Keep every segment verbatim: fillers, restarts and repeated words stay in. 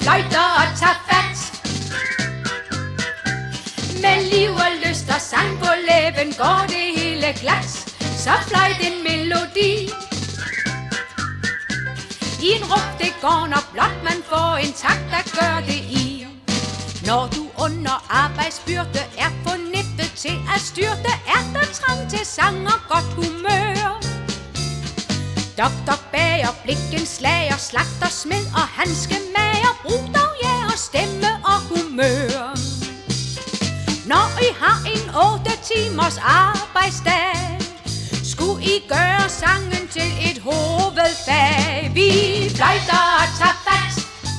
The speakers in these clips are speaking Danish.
fløjter og tager fat. Med liv og lyst og sang på læben går det hele glat. Så fløjt en melodi. I en rup det går, når blot man får en takt, der gør det i. Når du under arbejdsbyrde er på nippet til at styrte, er der trang til sang og godt humør. Doktor bager, blikken slager, slagter, smed og handskemager, brug dog ja og stemme og humør. Når I har en otte timers arbejdsdag, skulle I gøre sangen til et hovedfag. Vi fløjter og tager fat.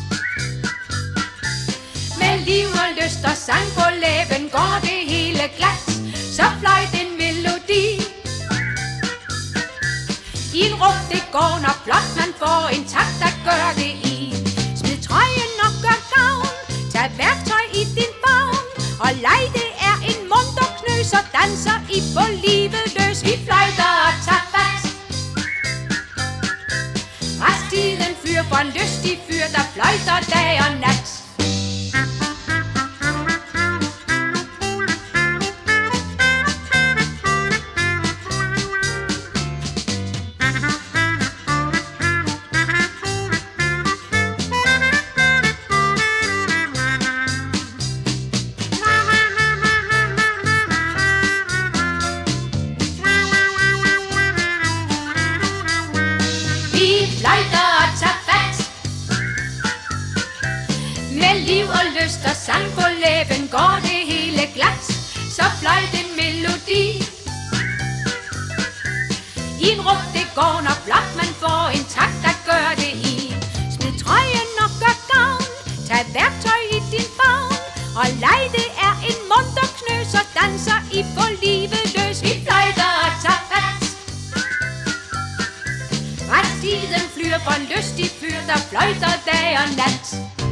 Med liv og lyst og sang på læben går det hele glat. Så fløjt en melodi. I en rup det går, når blot man får en takt, der gør det i. Smid trøjen og gør gavn, tag værktøj i din favn, og leg det er en munter knøs, og danser I på livet løs. Vi fløjter og tager fat. Resttiden fyr for en lystig fyr, der fløjter dag og nat. Fløjter og tager fat. Med liv og lyst og sang på læben går det hele glat. Så fløjt en melodi. I en rup det går, når blot man får en takt, der gør det i. Smid trøjen og gør gavn, tag værktøj i din favn, og leg det er en munter knøs, og danser I på livet løs. Vi fløjter og tager fat. Resttiden flyr for en lystig fyr, der fløjter dag og nat.